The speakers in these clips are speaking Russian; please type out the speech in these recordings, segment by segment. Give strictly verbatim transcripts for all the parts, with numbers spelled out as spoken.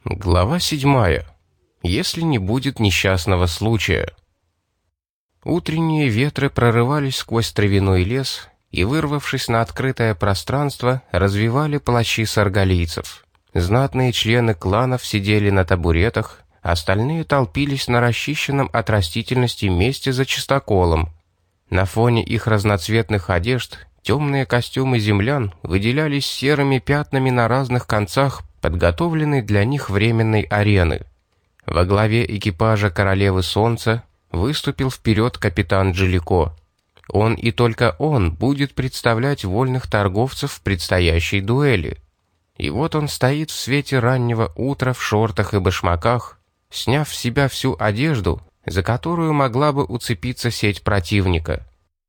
Глава седьмая. Если не будет несчастного случая. Утренние ветры прорывались сквозь травяной лес и, вырвавшись на открытое пространство, развивали плащи саргалийцев. Знатные члены кланов сидели на табуретах, остальные толпились на расчищенном от растительности месте за чистоколом. На фоне их разноцветных одежд темные костюмы землян выделялись серыми пятнами на разных концах подготовленной для них временной арены. Во главе экипажа Королевы Солнца выступил вперед капитан Джилико. Он и только он будет представлять вольных торговцев в предстоящей дуэли. И вот он стоит в свете раннего утра в шортах и башмаках, сняв с себя всю одежду, за которую могла бы уцепиться сеть противника.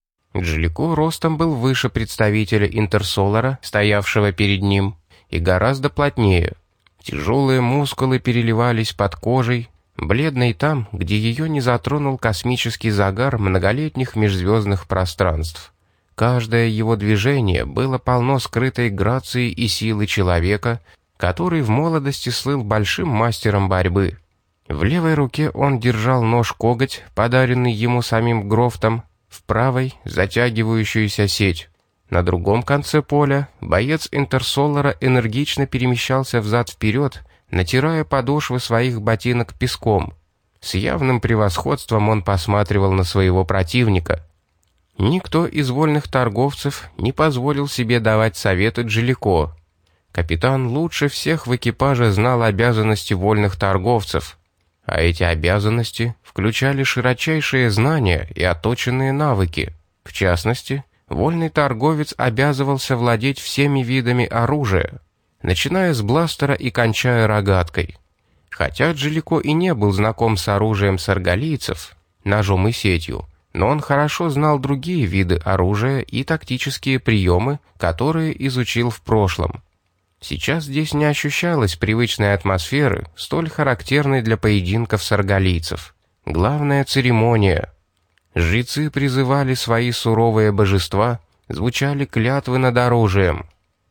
Джилико ростом был выше представителя Интерсолара, стоявшего перед ним, и гораздо плотнее. Тяжелые мускулы переливались под кожей, бледной там, где ее не затронул космический загар многолетних межзвездных пространств. Каждое его движение было полно скрытой грации и силы человека, который в молодости слыл большим мастером борьбы. В левой руке он держал нож-коготь, подаренный ему самим Грофтом, в правой — затягивающуюся сеть. На другом конце поля боец Интерсолара энергично перемещался взад-вперед, натирая подошвы своих ботинок песком. С явным превосходством он посматривал на своего противника. Никто из вольных торговцев не позволил себе давать советы Джилико. Капитан лучше всех в экипаже знал обязанности вольных торговцев, а эти обязанности включали широчайшие знания и отточенные навыки. В частности, вольный торговец обязывался владеть всеми видами оружия, начиная с бластера и кончая рогаткой. Хотя Джилико и не был знаком с оружием саргалийцев, ножом и сетью, но он хорошо знал другие виды оружия и тактические приемы, которые изучил в прошлом. Сейчас здесь не ощущалось привычной атмосферы, столь характерной для поединков саргалийцев. Главная церемония. Жрецы призывали свои суровые божества, звучали клятвы над оружием.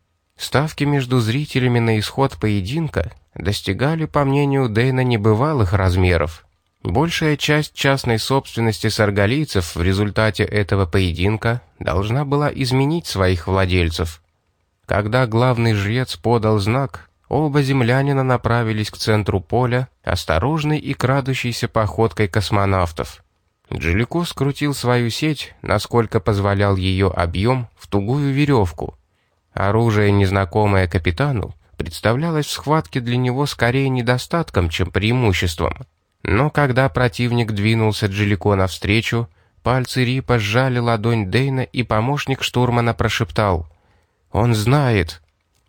Ставки между зрителями на исход поединка достигали, по мнению Дейна, небывалых размеров. Большая часть частной собственности саргалийцев в результате этого поединка должна была изменить своих владельцев. Когда главный жрец подал знак, оба землянина направились к центру поля, осторожной и крадущейся походкой космонавтов. Джилико скрутил свою сеть, насколько позволял ее объем, в тугую веревку. Оружие, незнакомое капитану, представлялось в схватке для него скорее недостатком, чем преимуществом. Но когда противник двинулся Джилико навстречу, пальцы Рипа сжали ладонь Дейна, и помощник штурмана прошептал: «Он знает».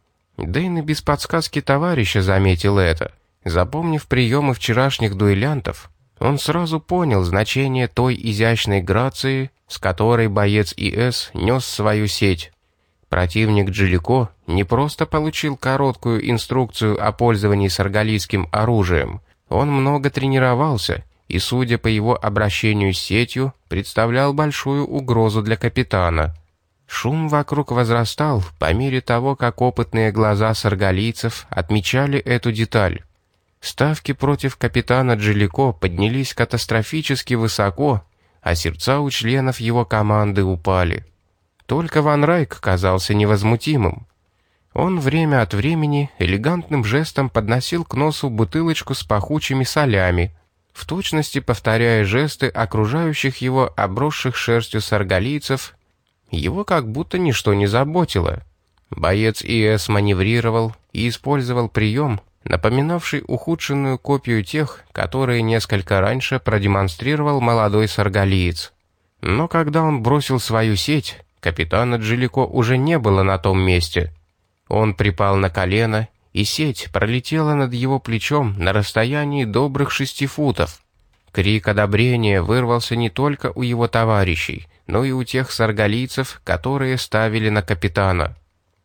Дейн и без подсказки товарища заметил это. Запомнив приемы вчерашних дуэлянтов, он сразу понял значение той изящной грации, с которой боец ИС нес свою сеть. Противник Джилико не просто получил короткую инструкцию о пользовании саргалийским оружием, он много тренировался и, судя по его обращению с сетью, представлял большую угрозу для капитана. Шум вокруг возрастал по мере того, как опытные глаза саргалийцев отмечали эту деталь. Ставки против капитана Джилико поднялись катастрофически высоко, а сердца у членов его команды упали. Только Ван Райк казался невозмутимым. Он время от времени элегантным жестом подносил к носу бутылочку с пахучими солями, в точности повторяя жесты окружающих его обросших шерстью саргалийцев. Его как будто ничто не заботило. Боец ИС маневрировал и использовал прием, напоминавший ухудшенную копию тех, которые несколько раньше продемонстрировал молодой саргалиец. Но когда он бросил свою сеть, капитана Джилико уже не было на том месте. Он припал на колено, и сеть пролетела над его плечом на расстоянии добрых шести футов. Крик одобрения вырвался не только у его товарищей, но и у тех саргалийцев, которые ставили на капитана.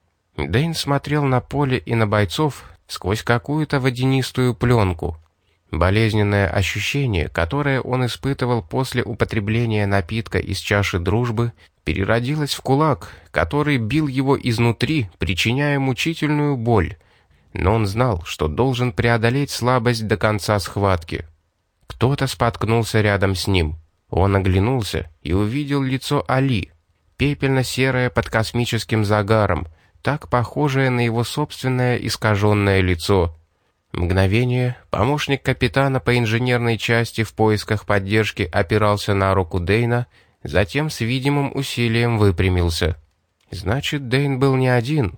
Дейн смотрел на поле и на бойцов сквозь какую-то водянистую пленку. Болезненное ощущение, которое он испытывал после употребления напитка из чаши дружбы, переродилось в кулак, который бил его изнутри, причиняя мучительную боль. но он знал, что должен преодолеть слабость до конца схватки. Кто-то споткнулся рядом с ним. Он оглянулся и увидел лицо Али, пепельно-серое под космическим загаром, так похожее на его собственное искаженное лицо. Мгновение помощник капитана по инженерной части в поисках поддержки опирался на руку Дэйна, затем с видимым усилием выпрямился. Значит, Дэйн был не один.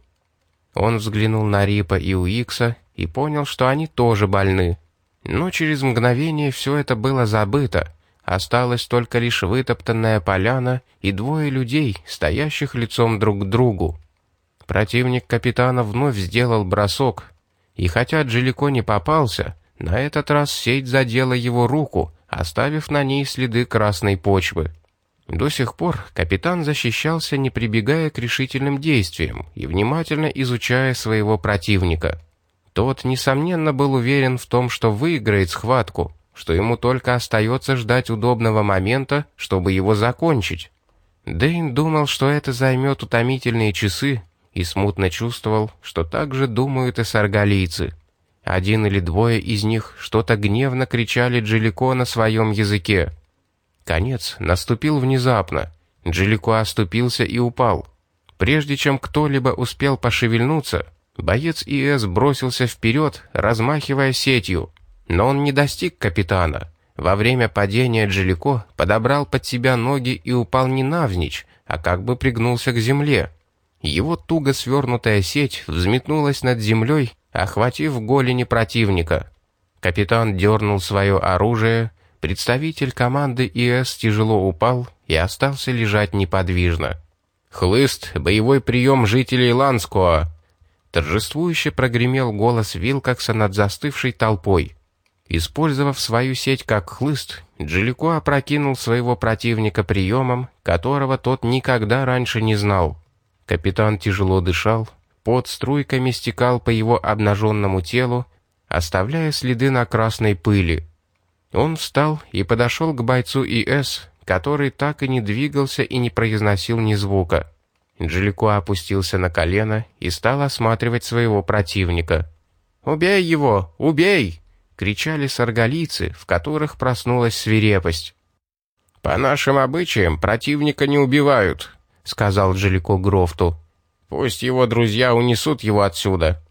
Он взглянул на Рипа и Уикса и понял, что они тоже больны. Но через мгновение все это было забыто. Осталась только лишь вытоптанная поляна и двое людей, стоящих лицом друг к другу. Противник капитана вновь сделал бросок, и хотя Джелико не попался, на этот раз сеть задела его руку, оставив на ней следы красной почвы. До сих пор капитан защищался, не прибегая к решительным действиям и внимательно изучая своего противника. Тот, несомненно, был уверен в том, что выиграет схватку, что ему только остается ждать удобного момента, чтобы его закончить. Дэйн думал, что это займет утомительные часы, и смутно чувствовал, что так же думают и саргалийцы. Один или двое из них что-то гневно кричали Джелико на своем языке. Конец наступил внезапно. Джелико оступился и упал. Прежде чем кто-либо успел пошевельнуться, боец ИС бросился вперед, размахивая сетью. Но он не достиг капитана. Во время падения Джелико подобрал под себя ноги и упал не навзничь, а как бы пригнулся к земле. Его туго свернутая сеть взметнулась над землей, охватив голени противника. Капитан дернул свое оружие, представитель команды ИС тяжело упал и остался лежать неподвижно. «Хлыст, боевой прием жителей Ланскоа!» Торжествующе прогремел голос Вилкокса над застывшей толпой. Использовав свою сеть как хлыст, Джелико опрокинул своего противника приемом, которого тот никогда раньше не знал. Капитан тяжело дышал, пот струйками стекал по его обнаженному телу, оставляя следы на красной пыли. Он встал и подошел к бойцу ИС, который так и не двигался и не произносил ни звука. Джелико опустился на колено и стал осматривать своего противника. «Убей его! Убей!» — кричали саргалийцы, в которых проснулась свирепость. «По нашим обычаям противника не убивают», — сказал Джелико Грофту. «Пусть его друзья унесут его отсюда».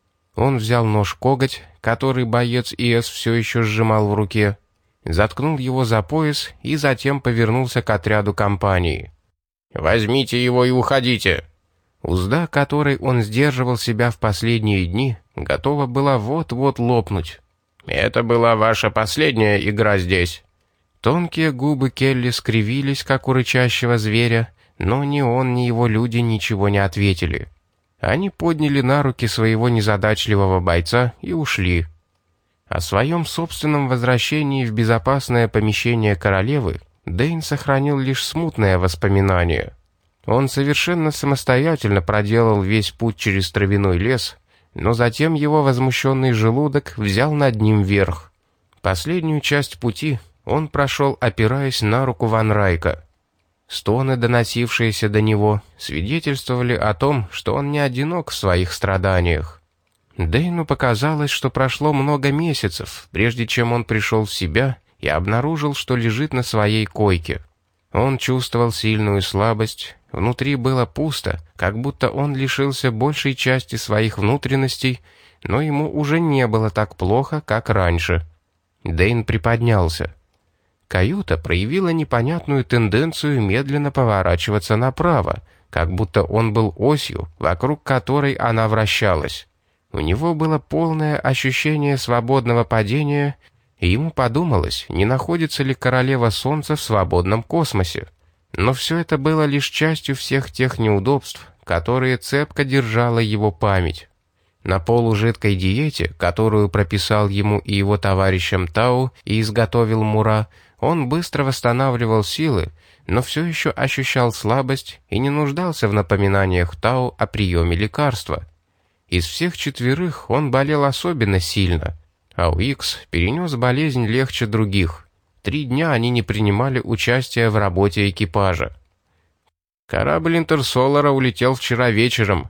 Он взял нож-коготь, который боец ИС все еще сжимал в руке, заткнул его за пояс и затем повернулся к отряду компании. «Возьмите его и уходите!» Узда, которой он сдерживал себя в последние дни, готова была вот-вот лопнуть. «Это была ваша последняя игра здесь». Тонкие губы Келли скривились, как у рычащего зверя, но ни он, ни его люди ничего не ответили. Они подняли на руки своего незадачливого бойца и ушли. О своем собственном возвращении в безопасное помещение королевы Дэйн сохранил лишь смутное воспоминание. Он совершенно самостоятельно проделал весь путь через травяной лес, но затем его возмущенный желудок взял над ним верх. Последнюю часть пути он прошел, опираясь на руку Ван Райка. Стоны, доносившиеся до него, свидетельствовали о том, что он не одинок в своих страданиях. Дэйну показалось, что прошло много месяцев, прежде чем он пришел в себя и обнаружил, что лежит на своей койке. Он чувствовал сильную слабость, внутри было пусто, как будто он лишился большей части своих внутренностей, но ему уже не было так плохо, как раньше. Дэйн приподнялся. Каюта проявила непонятную тенденцию медленно поворачиваться направо, как будто он был осью, вокруг которой она вращалась. У него было полное ощущение свободного падения, и ему подумалось, не находится ли королева солнца в свободном космосе. Но все это было лишь частью всех тех неудобств, которые цепко держала его память. На полужидкой диете, которую прописал ему и его товарищам Тау и изготовил Мура, он быстро восстанавливал силы, но все еще ощущал слабость и не нуждался в напоминаниях Тау о приеме лекарства. Из всех четверых он болел особенно сильно, а Уикс перенес болезнь легче других. Три дня они не принимали участия в работе экипажа. «Корабль Интерсолара улетел вчера вечером»,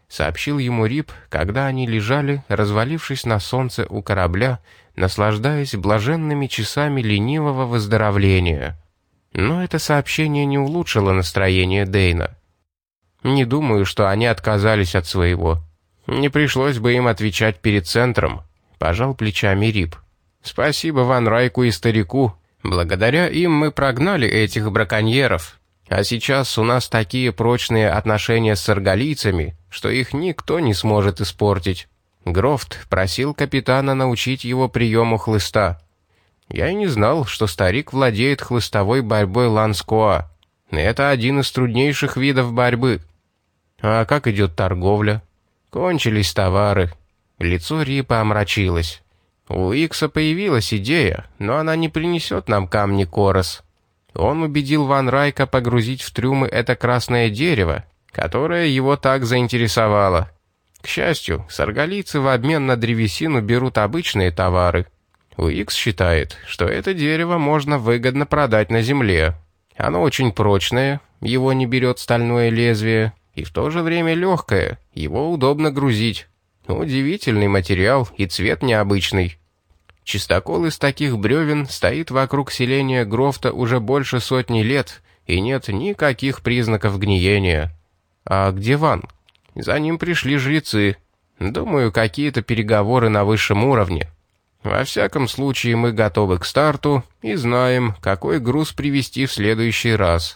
сообщил ему Рип, когда они лежали, развалившись на солнце у корабля, наслаждаясь блаженными часами ленивого выздоровления. Но это сообщение не улучшило настроение Дэйна. «Не думаю, что они отказались от своего. Не пришлось бы им отвечать перед центром», — пожал плечами Рип. «Спасибо Ван Райку и старику. Благодаря им мы прогнали этих браконьеров. А сейчас у нас такие прочные отношения с саргалийцами, что их никто не сможет испортить. Грофт просил капитана научить его приему хлыста. Я и не знал, что старик владеет хлыстовой борьбой ланскоа. Это один из труднейших видов борьбы. А как идет торговля? Кончились товары». Лицо Рипа омрачилось. «У Икса появилась идея, но она не принесет нам камни Корос. Он убедил Ван Райка погрузить в трюмы это красное дерево, которое его так заинтересовало. К счастью, саргалийцы в обмен на древесину берут обычные товары. Уикс считает, что это дерево можно выгодно продать на земле. Оно очень прочное, его не берет стальное лезвие, и в то же время легкое, его удобно грузить. Удивительный материал и цвет необычный. Чистокол из таких бревен стоит вокруг селения Грофта уже больше сотни лет, и нет никаких признаков гниения. А где Ван? За ним пришли жрецы. Думаю, какие-то переговоры на высшем уровне. Во всяком случае, мы готовы к старту и знаем, какой груз привезти в следующий раз».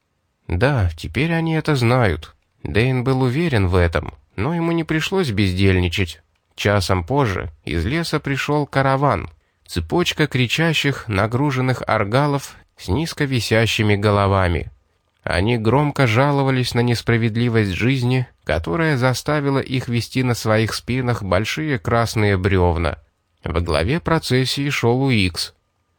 Да, теперь они это знают. Дэйн был уверен в этом, но ему не пришлось бездельничать. Часом позже из леса пришел караван, цепочка кричащих, нагруженных аргалов с низко висящими головами. Они громко жаловались на несправедливость жизни, которая заставила их вести на своих спинах большие красные бревна. Во главе процессии шел Уикс.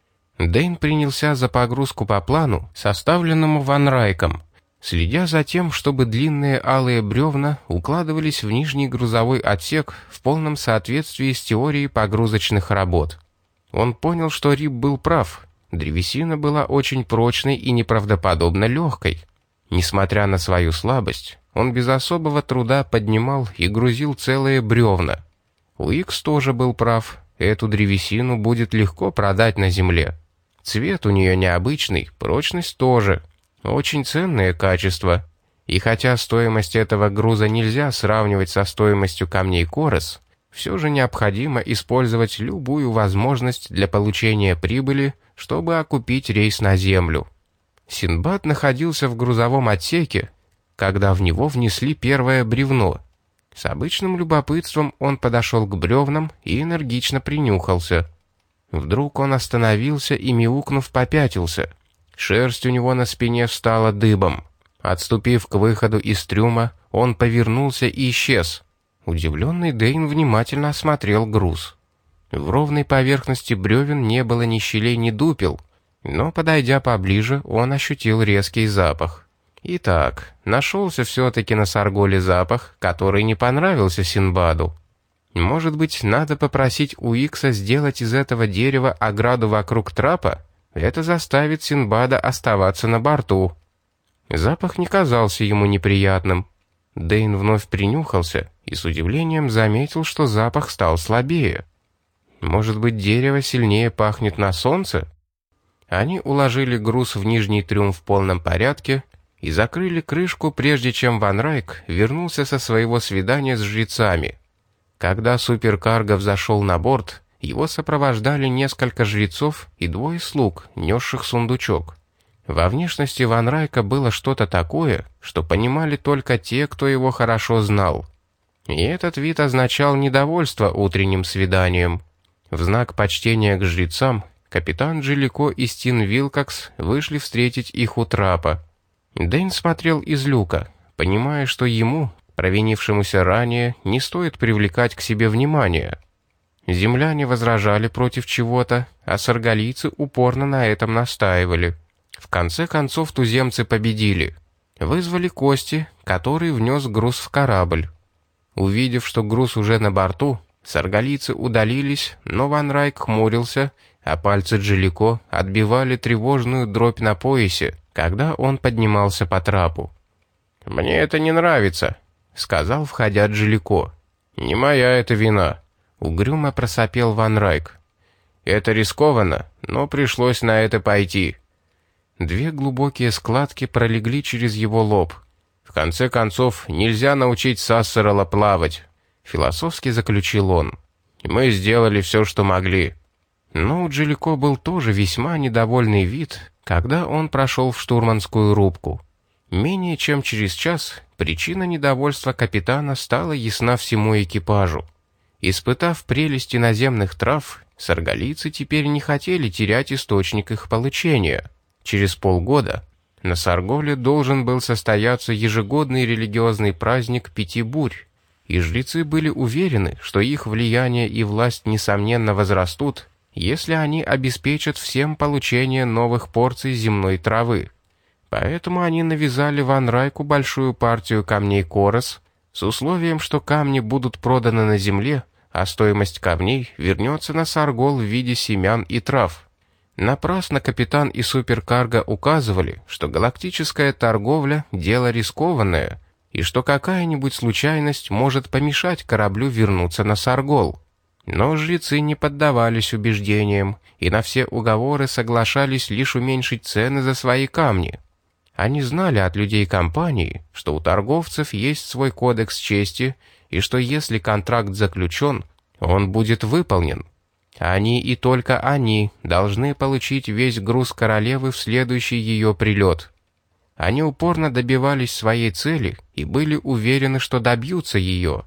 Дэйн принялся за погрузку по плану, составленному Ван Райком, следя за тем, чтобы длинные алые бревна укладывались в нижний грузовой отсек в полном соответствии с теорией погрузочных работ. Он понял, что Рип был прав. Древесина была очень прочной и неправдоподобно легкой. Несмотря на свою слабость, он без особого труда поднимал и грузил целые бревна. Уикс тоже был прав. Эту древесину будет легко продать на земле. Цвет у нее необычный, прочность тоже. Очень ценное качество. И хотя стоимость этого груза нельзя сравнивать со стоимостью камней Корос, все же необходимо использовать любую возможность для получения прибыли, чтобы окупить рейс на землю. Синдбад находился в грузовом отсеке, когда в него внесли первое бревно. С обычным любопытством он подошел к бревнам и энергично принюхался. Вдруг он остановился и, мяукнув, попятился. Шерсть у него на спине встала дыбом. Отступив к выходу из трюма, он повернулся и исчез. Удивленный Дэйн внимательно осмотрел груз. В ровной поверхности бревен не было ни щелей, ни дупел, но, подойдя поближе, он ощутил резкий запах. Итак, нашелся все-таки на Сарголе запах, который не понравился Синдбаду. Может быть, надо попросить Уикса сделать из этого дерева ограду вокруг трапа? Это заставит Синдбада оставаться на борту. Запах не казался ему неприятным. Дэйн вновь принюхался и с удивлением заметил, что запах стал слабее. Может быть, дерево сильнее пахнет на солнце? Они уложили груз в нижний трюм в полном порядке и закрыли крышку, прежде чем Ван Райк вернулся со своего свидания с жрецами. Когда суперкарго взошел на борт, его сопровождали несколько жрецов и двое слуг, несших сундучок. Во внешности Ван Райка было что-то такое, что понимали только те, кто его хорошо знал. И этот вид означал недовольство утренним свиданием. В знак почтения к жрецам капитан Джилико и Стин Вилкокс вышли встретить их у трапа. Дэйн смотрел из люка, понимая, что ему, провинившемуся ранее, не стоит привлекать к себе внимание. Земляне возражали против чего-то, а саргалийцы упорно на этом настаивали. В конце концов туземцы победили. Вызвали Кости, который внес груз в корабль. Увидев, что груз уже на борту, саргалийцы удалились, но Ван Райк хмурился, а пальцы Джилико отбивали тревожную дробь на поясе, когда он поднимался по трапу. «Мне это не нравится», — сказал, входя Джалико. «Не моя это вина», — угрюмо просопел Ван Райк. «Это рискованно, но пришлось на это пойти». Две глубокие складки пролегли через его лоб. «В конце концов, нельзя научить Сассерала плавать», — философски заключил он. «Мы сделали все, что могли». Но у Джалико был тоже весьма недовольный вид, когда он прошел в штурманскую рубку. Менее чем через час причина недовольства капитана стала ясна всему экипажу. Испытав прелести наземных трав, саргалийцы теперь не хотели терять источник их получения. Через полгода на Сарголе должен был состояться ежегодный религиозный праздник Пяти Бурь, и жрецы были уверены, что их влияние и власть несомненно возрастут, если они обеспечат всем получение новых порций земной травы. Поэтому они навязали Ван Райку большую партию камней Корос с условием, что камни будут проданы на земле, а стоимость камней вернется на Саргол в виде семян и трав. Напрасно капитан и суперкарго указывали, что галактическая торговля – дело рискованное, и что какая-нибудь случайность может помешать кораблю вернуться на Саргол. Но жрецы не поддавались убеждениям и на все уговоры соглашались лишь уменьшить цены за свои камни. Они знали от людей компании, что у торговцев есть свой кодекс чести, и что если контракт заключен, он будет выполнен. Они и только они должны получить весь груз королевы в следующий ее прилет. Они упорно добивались своей цели и были уверены, что добьются ее.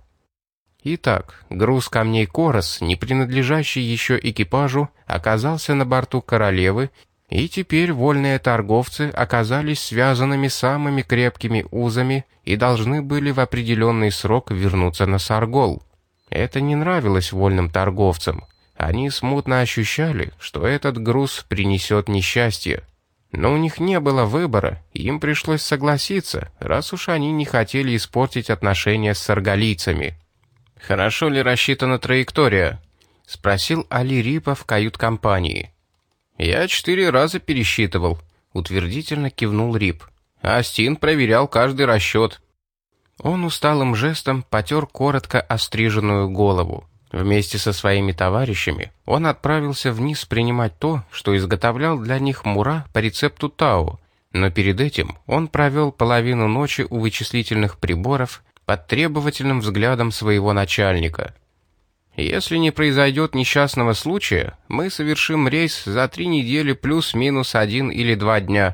Итак, груз камней Корос, не принадлежащий еще экипажу, оказался на борту королевы, и теперь вольные торговцы оказались связанными самыми крепкими узами и должны были в определенный срок вернуться на Саргол. Это не нравилось вольным торговцам. Они смутно ощущали, что этот груз принесет несчастье. Но у них не было выбора, им пришлось согласиться, раз уж они не хотели испортить отношения с саргалийцами. «Хорошо ли рассчитана траектория?» — спросил Али Рипа в кают-компании. «Я четыре раза пересчитывал», — утвердительно кивнул Рип. «Астин проверял каждый расчет». Он усталым жестом потер коротко остриженную голову. Вместе со своими товарищами он отправился вниз принимать то, что изготовлял для них Мура по рецепту Тао, но перед этим он провел половину ночи у вычислительных приборов под требовательным взглядом своего начальника. «Если не произойдет несчастного случая, мы совершим рейс за три недели плюс-минус один или два дня».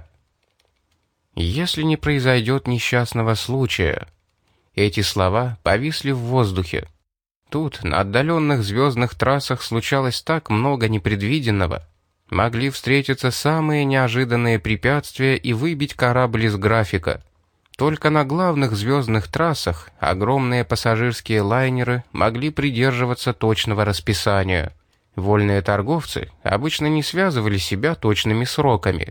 «Если не произойдет несчастного случая». Эти слова повисли в воздухе. Тут, на отдаленных звездных трассах, случалось так много непредвиденного. Могли встретиться самые неожиданные препятствия и выбить корабль из графика. Только на главных звездных трассах огромные пассажирские лайнеры могли придерживаться точного расписания. Вольные торговцы обычно не связывали себя точными сроками.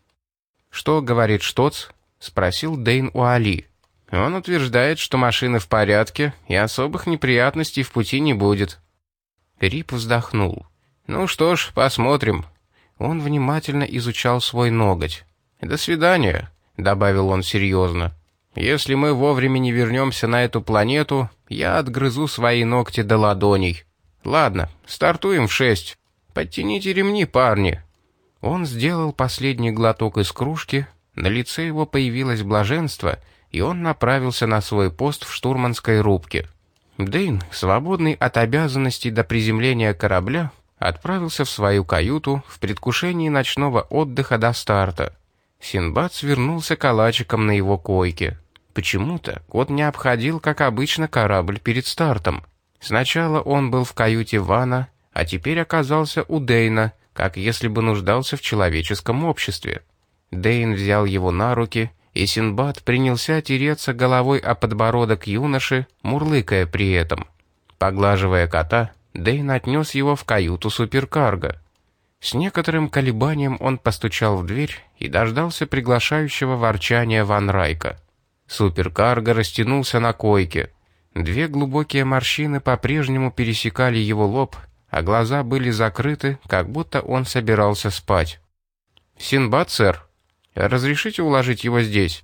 «Что говорит Штоц?» — спросил Дейн у Али. «Он утверждает, что машины в порядке, и особых неприятностей в пути не будет». Рип вздохнул. «Ну что ж, посмотрим». Он внимательно изучал свой ноготь. «До свидания», — добавил он серьезно. «Если мы вовремя не вернемся на эту планету, я отгрызу свои ногти до ладоней. Ладно, стартуем в шесть. Подтяните ремни, парни». Он сделал последний глоток из кружки, на лице его появилось блаженство, и он направился на свой пост в штурманской рубке. Дейн, свободный от обязанностей до приземления корабля, отправился в свою каюту в предвкушении ночного отдыха до старта. Синдбад свернулся калачиком на его койке. Почему-то кот не обходил, как обычно, корабль перед стартом. Сначала он был в каюте Вана, а теперь оказался у Дейна, как если бы нуждался в человеческом обществе. Дейн взял его на руки, и Синдбад принялся тереться головой о подбородок юноши, мурлыкая при этом. Поглаживая кота, Дейн отнес его в каюту суперкарго. С некоторым колебанием он постучал в дверь и дождался приглашающего ворчания Ван Райка. Суперкарго растянулся на койке. Две глубокие морщины по-прежнему пересекали его лоб, а глаза были закрыты, как будто он собирался спать. «Синдбад, сэр, разрешите уложить его здесь?»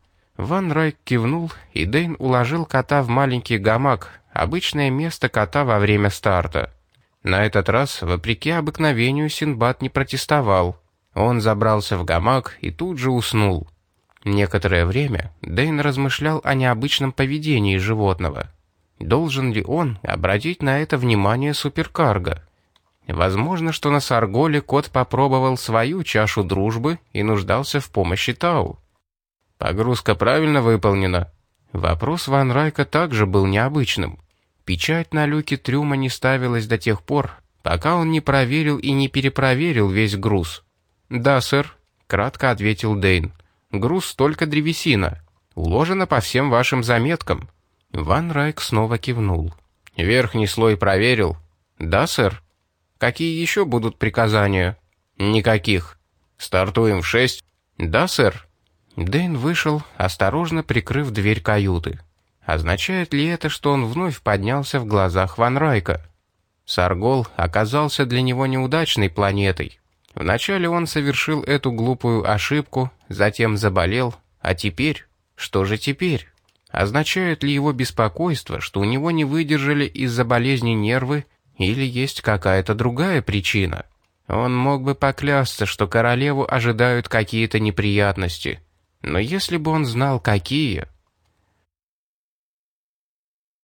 Ван Райк кивнул, и Дэйн уложил кота в маленький гамак, обычное место кота во время старта. На этот раз, вопреки обыкновению, Синдбад не протестовал. Он забрался в гамак и тут же уснул. Некоторое время Дэйн размышлял о необычном поведении животного. Должен ли он обратить на это внимание суперкарго? Возможно, что на Сарголе кот попробовал свою чашу дружбы и нуждался в помощи Тау. Погрузка правильно выполнена? Вопрос Ван Райка также был необычным. Печать на люке трюма не ставилась до тех пор, пока он не проверил и не перепроверил весь груз. «Да, сэр», — кратко ответил Дэйн. «Груз только древесина. Уложено по всем вашим заметкам». Ван Райк снова кивнул. «Верхний слой проверил?» «Да, сэр». «Какие еще будут приказания?» «Никаких». «Стартуем в шесть?» «Да, сэр». Дэйн вышел, осторожно прикрыв дверь каюты. Означает ли это, что он вновь поднялся в глазах Ван Райка? Саргол оказался для него неудачной планетой. Вначале он совершил эту глупую ошибку, затем заболел, а теперь? Что же теперь? Означает ли его беспокойство, что у него не выдержали из-за болезни нервы, или есть какая-то другая причина? Он мог бы поклясться, что королеву ожидают какие-то неприятности. Но если бы он знал, какие,